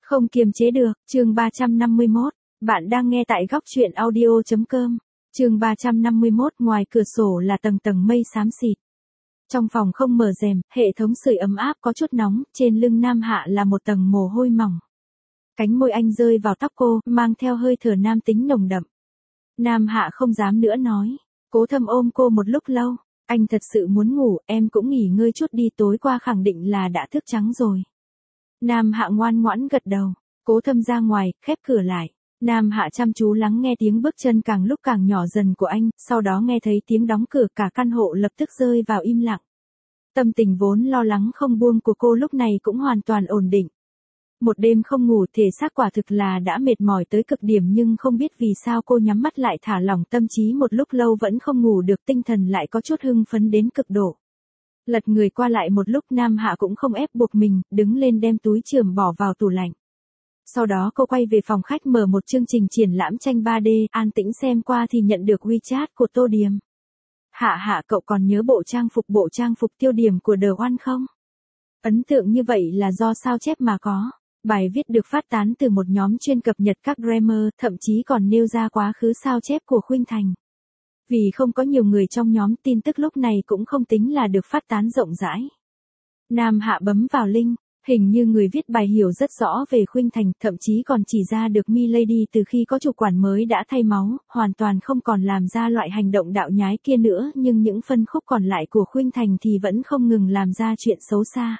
Không kiềm chế được, chương 351. Bạn đang nghe tại góc truyện audio.com. Chương 351, ngoài cửa sổ là tầng tầng mây xám xịt. Trong phòng không mở rèm, hệ thống sưởi ấm áp có chút nóng, trên lưng Nam Hạ là một tầng mồ hôi mỏng. Cánh môi anh rơi vào tóc cô, mang theo hơi thở nam tính nồng đậm. Nam Hạ không dám nữa nói. Cố Thâm ôm cô một lúc lâu. Anh thật sự muốn ngủ, em cũng nghỉ ngơi chút đi, tối qua khẳng định là đã thức trắng rồi. Nam Hạ ngoan ngoãn gật đầu. Cố Thâm ra ngoài, khép cửa lại. Nam Hạ chăm chú lắng nghe tiếng bước chân càng lúc càng nhỏ dần của anh, sau đó nghe thấy tiếng đóng cửa, cả căn hộ lập tức rơi vào im lặng. Tâm tình vốn lo lắng không buông của cô lúc này cũng hoàn toàn ổn định. Một đêm không ngủ, thể xác quả thực là đã mệt mỏi tới cực điểm, nhưng không biết vì sao cô nhắm mắt lại thả lỏng tâm trí một lúc lâu vẫn không ngủ được, tinh thần lại có chút hưng phấn đến cực độ. Lật người qua lại một lúc, Nam Hạ cũng không ép buộc mình, đứng lên đem túi chườm bỏ vào tủ lạnh. Sau đó cô quay về phòng khách mở một chương trình triển lãm tranh 3D, an tĩnh xem qua thì nhận được WeChat của Tô Điềm. Hạ, cậu còn nhớ bộ trang phục tiêu điểm của The One không? Ấn tượng như vậy là do sao chép mà có. Bài viết được phát tán từ một nhóm chuyên cập nhật các grammar, thậm chí còn nêu ra quá khứ sao chép của Khuynh Thành. Vì không có nhiều người trong nhóm, tin tức lúc này cũng không tính là được phát tán rộng rãi. Nam Hạ bấm vào link, hình như người viết bài hiểu rất rõ về Khuynh Thành, thậm chí còn chỉ ra được Milady từ khi có chủ quản mới đã thay máu, hoàn toàn không còn làm ra loại hành động đạo nhái kia nữa, nhưng những phân khúc còn lại của Khuynh Thành thì vẫn không ngừng làm ra chuyện xấu xa.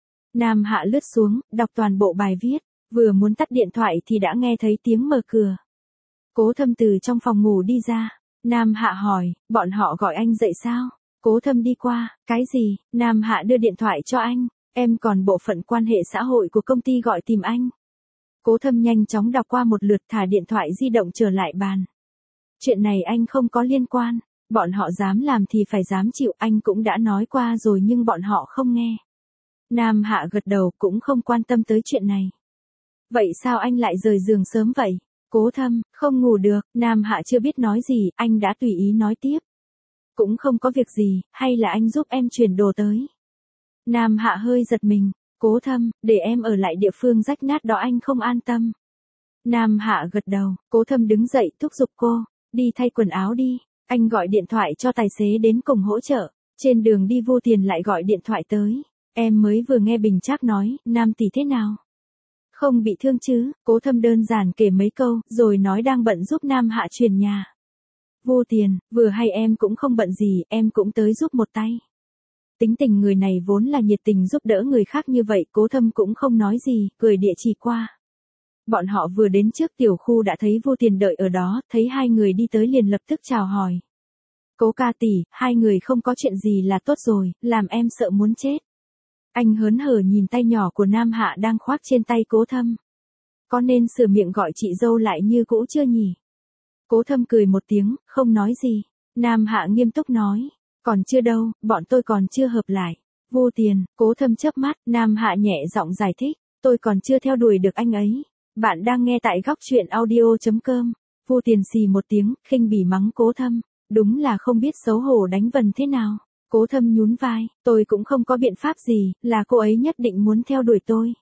Nam Hạ lướt xuống, đọc toàn bộ bài viết, vừa muốn tắt điện thoại thì đã nghe thấy tiếng mở cửa. Cố Thâm từ trong phòng ngủ đi ra. Nam Hạ hỏi, bọn họ gọi anh dậy sao? Cố Thâm đi qua, cái gì? Nam Hạ đưa điện thoại cho anh, em còn bộ phận quan hệ xã hội của công ty gọi tìm anh. Cố Thâm nhanh chóng đọc qua một lượt, thả điện thoại di động trở lại bàn. Chuyện này anh không có liên quan, bọn họ dám làm thì phải dám chịu, anh cũng đã nói qua rồi nhưng bọn họ không nghe. Nam Hạ gật đầu, cũng không quan tâm tới chuyện này. Vậy sao anh lại rời giường sớm vậy? Cố Thâm, không ngủ được. Nam Hạ chưa biết nói gì, anh đã tùy ý nói tiếp. Cũng không có việc gì, hay là anh giúp em chuyển đồ tới. Nam Hạ hơi giật mình. Cố Thâm, để em ở lại địa phương rách nát đó anh không an tâm. Nam Hạ gật đầu. Cố Thâm đứng dậy thúc giục cô, đi thay quần áo đi. Anh gọi điện thoại cho tài xế đến cùng hỗ trợ. Trên đường đi Vu Tiền lại gọi điện thoại tới. Em mới vừa nghe Bình Trác nói, Nam tỷ thế nào? Không bị thương chứ? Cố Thâm đơn giản kể mấy câu, rồi nói đang bận giúp Nam Hạ chuyển nhà. Vu Tiền, vừa hay em cũng không bận gì, em cũng tới giúp một tay. Tính tình người này vốn là nhiệt tình giúp đỡ người khác như vậy, Cố Thâm cũng không nói gì, gửi địa chỉ qua. Bọn họ vừa đến trước tiểu khu đã thấy Vu Tiền đợi ở đó, thấy hai người đi tới liền lập tức chào hỏi. Cố ca tỷ, hai người không có chuyện gì là tốt rồi, làm em sợ muốn chết. Anh hớn hở nhìn tay nhỏ của Nam Hạ đang khoác trên tay Cố Thâm. Có nên sửa miệng gọi chị dâu lại như cũ chưa nhỉ? Cố Thâm cười một tiếng, không nói gì. Nam Hạ nghiêm túc nói, còn chưa đâu, bọn tôi còn chưa hợp lại. Vu Tiền, Cố Thâm chớp mắt, Nam Hạ nhẹ giọng giải thích, tôi còn chưa theo đuổi được anh ấy. Bạn đang nghe tại góc truyện audio.com. Vu Tiền xì một tiếng, khinh bỉ mắng Cố Thâm, đúng là không biết xấu hổ đánh vần thế nào. Cố Thâm nhún vai, tôi cũng không có biện pháp gì, là cô ấy nhất định muốn theo đuổi tôi.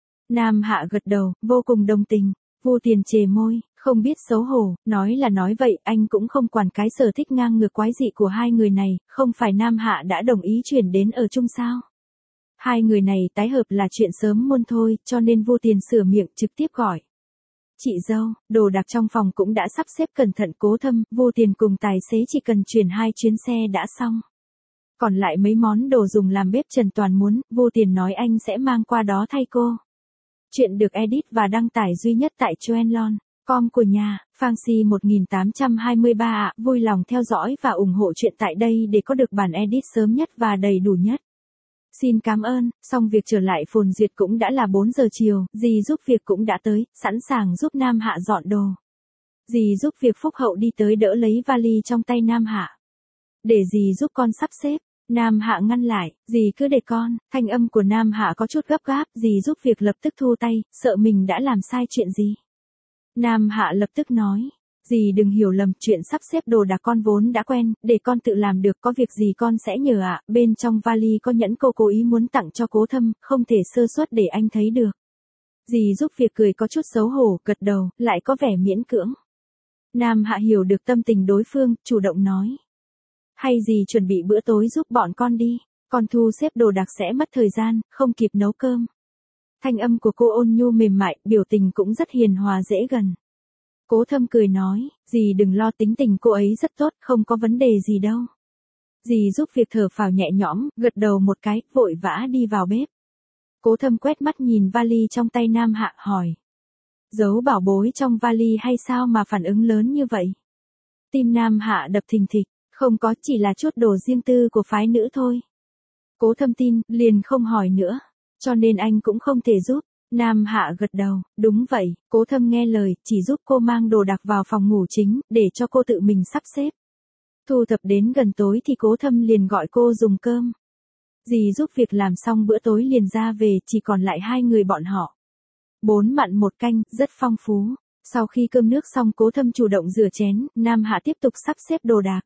Nam Hạ gật đầu, vô cùng đồng tình. Vu Tiền chề môi, không biết xấu hổ, nói là nói vậy, anh cũng không quản cái sở thích ngang ngược quái dị của hai người này, không phải Nam Hạ đã đồng ý chuyển đến ở chung sao? Hai người này tái hợp là chuyện sớm muôn thôi, cho nên Vu Tiền sửa miệng trực tiếp gọi. Chị dâu, đồ đạc trong phòng cũng đã sắp xếp cẩn thận. Cố Thâm, Vu Tiền cùng tài xế chỉ cần chuyển 2 chuyến xe đã xong. Còn lại mấy món đồ dùng làm bếp Trần Toàn muốn, Vu Tiền nói anh sẽ mang qua đó thay cô. Chuyện được edit và đăng tải duy nhất tại Chuenlon.com của nhà, Phanxi 1823 ạ. Vui lòng theo dõi và ủng hộ chuyện tại đây để có được bản edit sớm nhất và đầy đủ nhất. Xin cảm ơn. Xong việc trở lại phồn duyệt cũng đã là 4 giờ chiều, dì giúp việc cũng đã tới, sẵn sàng giúp Nam Hạ dọn đồ. Dì giúp việc phúc hậu đi tới đỡ lấy vali trong tay Nam Hạ. Để dì giúp con sắp xếp. Nam Hạ ngăn lại, dì cứ để con. Thanh âm của Nam Hạ có chút gấp gáp, dì giúp việc lập tức thu tay, sợ mình đã làm sai chuyện gì. Nam Hạ lập tức nói, dì đừng hiểu lầm, chuyện sắp xếp đồ đạc con vốn đã quen, để con tự làm được, có việc gì con sẽ nhờ ạ. Bên trong vali có nhẫn cô cố ý muốn tặng cho Cố Thâm, không thể sơ suất để anh thấy được. Dì giúp việc cười có chút xấu hổ, gật đầu, lại có vẻ miễn cưỡng. Nam Hạ hiểu được tâm tình đối phương, chủ động nói. Hay dì chuẩn bị bữa tối giúp bọn con đi, con thu xếp đồ đạc sẽ mất thời gian, không kịp nấu cơm. Thanh âm của cô ôn nhu mềm mại, biểu tình cũng rất hiền hòa dễ gần. Cố Thâm cười nói, dì đừng lo, tính tình cô ấy rất tốt, không có vấn đề gì đâu. Dì giúp việc thở phào nhẹ nhõm, gật đầu một cái, vội vã đi vào bếp. Cố Thâm quét mắt nhìn vali trong tay Nam Hạ, hỏi. Giấu bảo bối trong vali hay sao mà phản ứng lớn như vậy? Tim Nam Hạ đập thình thịch, không có, chỉ là chút đồ riêng tư của phái nữ thôi. Cố Thâm tin, liền không hỏi nữa, cho nên anh cũng không thể giúp. Nam Hạ gật đầu, đúng vậy, Cố Thâm nghe lời, chỉ giúp cô mang đồ đạc vào phòng ngủ chính, để cho cô tự mình sắp xếp. Thu thập đến gần tối thì Cố Thâm liền gọi cô dùng cơm. Dì giúp việc làm xong bữa tối liền ra về, chỉ còn lại hai người bọn họ. 4 mặn 1 canh, rất phong phú. Sau khi cơm nước xong Cố Thâm chủ động rửa chén, Nam Hạ tiếp tục sắp xếp đồ đạc.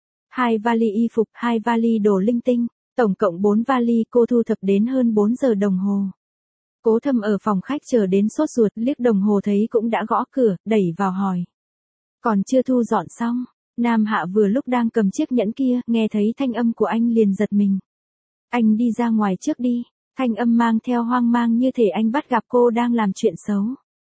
2 vali y phục, 2 vali đồ linh tinh, tổng cộng 4 vali, cô thu thập đến hơn 4 giờ đồng hồ. Cố Thâm ở phòng khách chờ đến sốt ruột, liếc đồng hồ thấy cũng đã gõ cửa, đẩy vào hỏi. Còn chưa thu dọn xong. Nam Hạ vừa lúc đang cầm chiếc nhẫn kia, nghe thấy thanh âm của anh liền giật mình. Anh đi ra ngoài trước đi. Thanh âm mang theo hoang mang như thể anh bắt gặp cô đang làm chuyện xấu.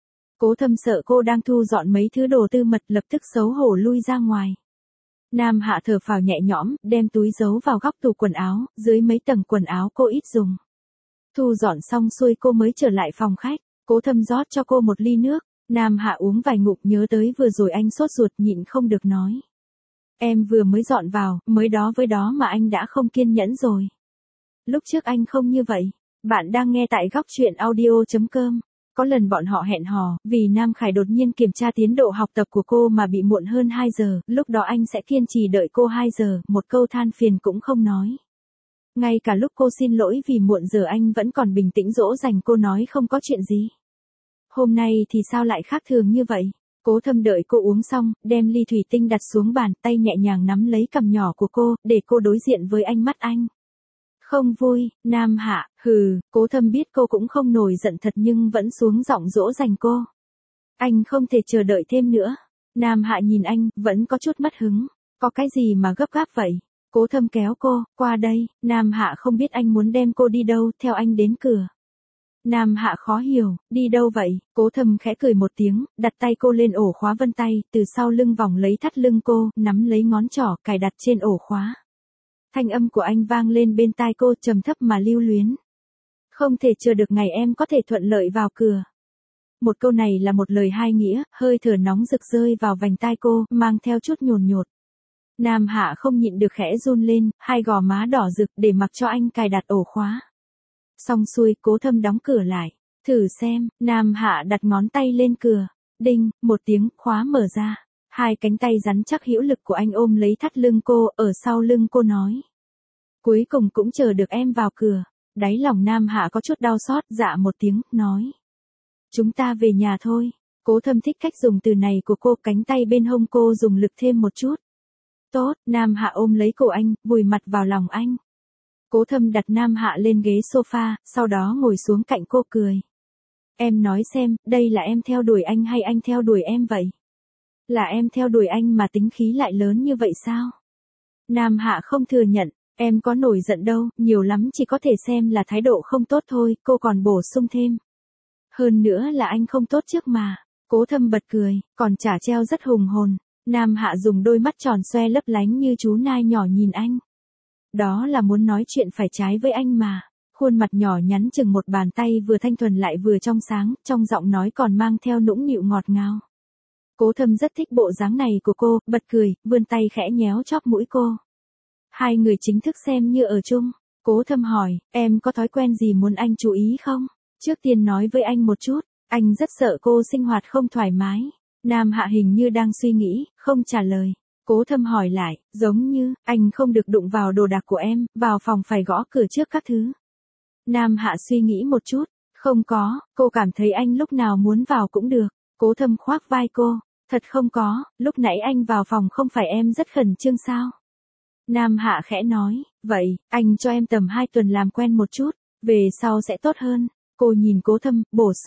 Cố Thâm sợ cô đang thu dọn mấy thứ đồ tư mật, lập tức xấu hổ lui ra ngoài. Nam Hạ thở phào nhẹ nhõm, đem túi giấu vào góc tủ quần áo, dưới mấy tầng quần áo cô ít dùng. Thu dọn xong xuôi cô mới trở lại phòng khách, Cố Thâm rót cho cô một ly nước, Nam Hạ uống vài ngụm nhớ tới vừa rồi anh sốt ruột nhịn không được nói. Em vừa mới dọn vào, mới đó với đó mà anh đã không kiên nhẫn rồi. Lúc trước anh không như vậy. Bạn đang nghe tại góc truyện audio.com. Có lần bọn họ hẹn hò, vì Nam Khải đột nhiên kiểm tra tiến độ học tập của cô mà bị muộn hơn 2 giờ, lúc đó anh sẽ kiên trì đợi cô 2 giờ, một câu than phiền cũng không nói. Ngay cả lúc cô xin lỗi vì muộn giờ anh vẫn còn bình tĩnh dỗ dành cô, nói không có chuyện gì. Hôm nay thì sao lại khác thường như vậy? Cố Thâm đợi cô uống xong, đem ly thủy tinh đặt xuống bàn, tay nhẹ nhàng nắm lấy cằm nhỏ của cô, để cô đối diện với ánh mắt anh. Không vui, Nam Hạ, hừ, Cố Thâm biết cô cũng không nổi giận thật nhưng vẫn xuống giọng dỗ dành cô. Anh không thể chờ đợi thêm nữa. Nam Hạ nhìn anh, vẫn có chút mất hứng. Có cái gì mà gấp gáp vậy? Cố Thâm kéo cô, qua đây. Nam Hạ không biết anh muốn đem cô đi đâu, theo anh đến cửa. Nam Hạ khó hiểu, đi đâu vậy? Cố Thâm khẽ cười một tiếng, đặt tay cô lên ổ khóa vân tay, từ sau lưng vòng lấy thắt lưng cô, nắm lấy ngón trỏ, cài đặt trên ổ khóa. Thanh âm của anh vang lên bên tai cô, trầm thấp mà lưu luyến. Không thể chờ được ngày em có thể thuận lợi vào cửa. Một câu này là một lời hai nghĩa, hơi thở nóng rực rơi vào vành tai cô, mang theo chút nhồn nhột. Nam Hạ không nhịn được khẽ run lên, hai gò má đỏ rực để mặc cho anh cài đặt ổ khóa. Xong xuôi, Cố Thâm đóng cửa lại. Thử xem, Nam Hạ đặt ngón tay lên cửa. Đinh, một tiếng, khóa mở ra. Hai cánh tay rắn chắc hữu lực của anh ôm lấy thắt lưng cô, ở sau lưng cô nói. Cuối cùng cũng chờ được em vào cửa. Đáy lòng Nam Hạ có chút đau xót, dạ một tiếng, nói. Chúng ta về nhà thôi. Cố Thâm thích cách dùng từ này của cô, cánh tay bên hông cô dùng lực thêm một chút. Tốt, Nam Hạ ôm lấy cổ anh, vùi mặt vào lòng anh. Cố Thâm đặt Nam Hạ lên ghế sofa, sau đó ngồi xuống cạnh cô cười. Em nói xem, đây là em theo đuổi anh hay anh theo đuổi em vậy? Là em theo đuổi anh mà tính khí lại lớn như vậy sao? Nam Hạ không thừa nhận, em có nổi giận đâu, nhiều lắm chỉ có thể xem là thái độ không tốt thôi, cô còn bổ sung thêm. Hơn nữa là anh không tốt trước mà. Cố Thâm bật cười, còn chả treo rất hùng hồn. Nam Hạ dùng đôi mắt tròn xoe lấp lánh như chú nai nhỏ nhìn anh. Đó là muốn nói chuyện phải trái với anh mà. Khuôn mặt nhỏ nhắn chừng một bàn tay vừa thanh thuần lại vừa trong sáng, trong giọng nói còn mang theo nũng nịu ngọt ngào. Cố Thâm rất thích bộ dáng này của cô, bật cười, vươn tay khẽ nhéo chóp mũi cô. Hai người chính thức xem như ở chung. Cố Thâm hỏi, em có thói quen gì muốn anh chú ý không? Trước tiên nói với anh một chút, anh rất sợ cô sinh hoạt không thoải mái. Nam Hạ hình như đang suy nghĩ, không trả lời. Cố Thâm hỏi lại, giống như, anh không được đụng vào đồ đạc của em, vào phòng phải gõ cửa trước các thứ. Nam Hạ suy nghĩ một chút, không có, cô cảm thấy anh lúc nào muốn vào cũng được. Cố Thâm khoác vai cô, thật không có, lúc nãy anh vào phòng không phải em rất khẩn trương sao? Nam Hạ khẽ nói, vậy, anh cho em tầm 2 tuần làm quen một chút, về sau sẽ tốt hơn. Cô nhìn Cố Thâm, bổ sung,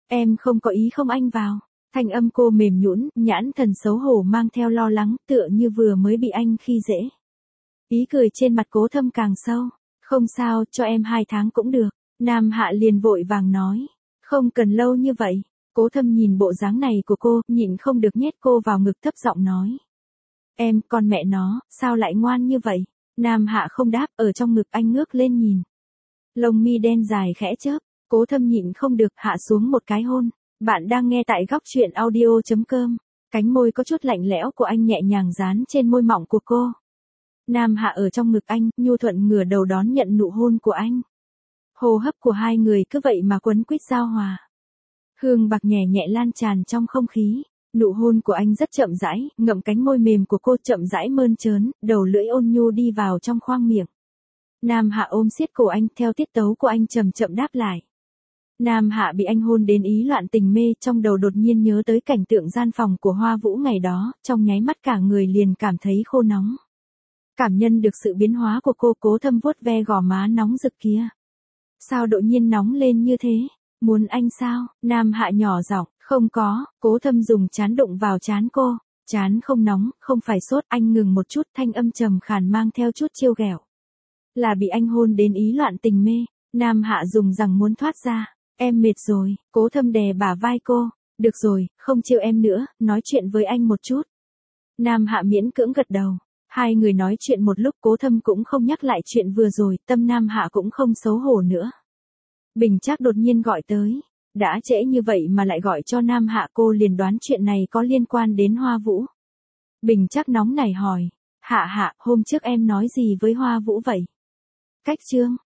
Em không có ý không anh vào. Thanh âm cô mềm nhũn, nhãn thần xấu hổ mang theo lo lắng, tựa như vừa mới bị anh khi dễ. Ý cười trên mặt Cố Thâm càng sâu. Không sao, cho em 2 tháng cũng được. Nam Hạ liền vội vàng nói. Không cần lâu như vậy. Cố Thâm nhìn bộ dáng này của cô, nhịn không được nhét cô vào ngực thấp giọng nói. Em, con mẹ nó, sao lại ngoan như vậy? Nam Hạ không đáp, ở trong ngực anh ngước lên nhìn. Lông mi đen dài khẽ chớp, Cố Thâm nhịn không được hạ xuống một cái hôn. Bạn đang nghe tại góc truyện audio.com. Cánh môi có chút lạnh lẽo của anh nhẹ nhàng dán trên môi mỏng của cô. Nam Hạ ở trong ngực anh, nhu thuận ngửa đầu đón nhận nụ hôn của anh. Hô hấp của hai người cứ vậy mà quấn quýt giao hòa. Hương bạc nhẹ nhẹ lan tràn trong không khí. Nụ hôn của anh rất chậm rãi, ngậm cánh môi mềm của cô chậm rãi mơn trớn, đầu lưỡi ôn nhu đi vào trong khoang miệng. Nam Hạ ôm siết cổ anh, theo tiết tấu của anh chậm chậm đáp lại. Nam Hạ bị anh hôn đến ý loạn tình mê, trong đầu đột nhiên nhớ tới cảnh tượng gian phòng của Hoa Vũ ngày đó, trong nháy mắt cả người liền cảm thấy khô nóng. Cảm nhận được sự biến hóa của cô, Cố Thâm vuốt ve gò má nóng rực kia. Sao đột nhiên nóng lên như thế? Muốn anh sao? Nam Hạ nhỏ giọng, không có. Cố Thâm dùng trán đụng vào trán cô. Trán không nóng, không phải sốt. Anh ngừng một chút, thanh âm trầm khàn mang theo chút trêu ghẹo. Là bị anh hôn đến ý loạn tình mê. Nam Hạ dùng rằng muốn thoát ra. Em mệt rồi. Cố Thâm đè bả vai cô. Được rồi, không trêu em nữa, nói chuyện với anh một chút. Nam Hạ miễn cưỡng gật đầu. Hai người nói chuyện một lúc, Cố Thâm cũng không nhắc lại chuyện vừa rồi, tâm Nam Hạ cũng không xấu hổ nữa. Bình Trác đột nhiên gọi tới. Đã trễ như vậy mà lại gọi cho Nam Hạ, cô liền đoán chuyện này có liên quan đến Hoa Vũ. Bình Trác nóng nảy hỏi. Hạ Hạ, hôm trước em nói gì với Hoa Vũ vậy? Cách chương.